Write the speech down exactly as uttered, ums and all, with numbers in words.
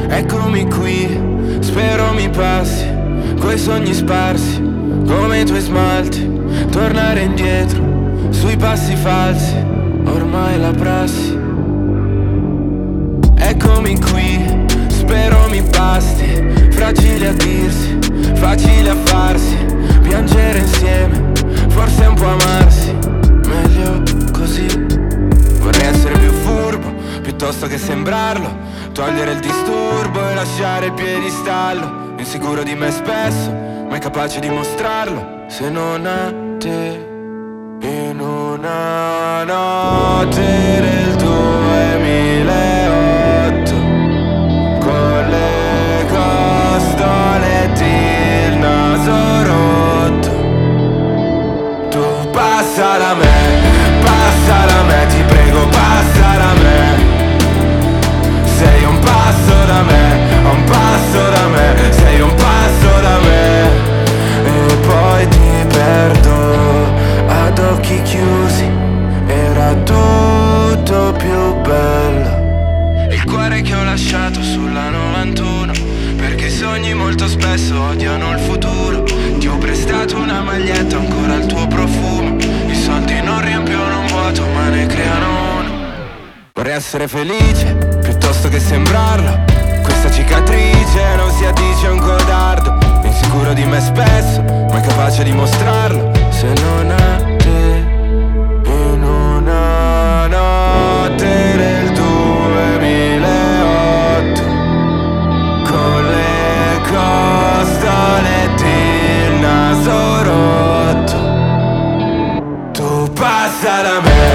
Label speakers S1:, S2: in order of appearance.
S1: Eccomi qui, spero mi passi, coi sogni sparsi, come i tuoi smalti. Tornare indietro, sui passi falsi, ormai è la prassi. Eccomi qui, spero mi basti, fragile a dirsi, facile a farsi, piangere insieme, forse un po' amarsi, meglio così. Vorrei essere più furbo, piuttosto che sembrarlo, togliere il disturbo e lasciare il piedistallo. Insicuro di me spesso, ma incapace di mostrarlo. Se non a te, in una notte del duemilaotto, con le costoletti, il naso rotto, tu passa da me, passa da me, ti prego passa da me. Sei un passo da me, a un passo da me, sei un passo da me. E poi ti perdo ad occhi chiusi, era tutto più bello. Il cuore che ho lasciato sulla novantuno, perché i sogni molto spesso odiano il futuro. Ti ho prestato una maglietta, ancora il tuo profumo. I soldi non riempiono un vuoto ma ne creano uno. Vorrei essere felice, piuttosto che sembrarlo. Questa cicatrice non si addice a un codardo. Insicuro di me spesso, ma incapace di mostrarlo. Se non a te, in una notte del duemilaotto, con le costoletti, il naso rotto, tu passa da me.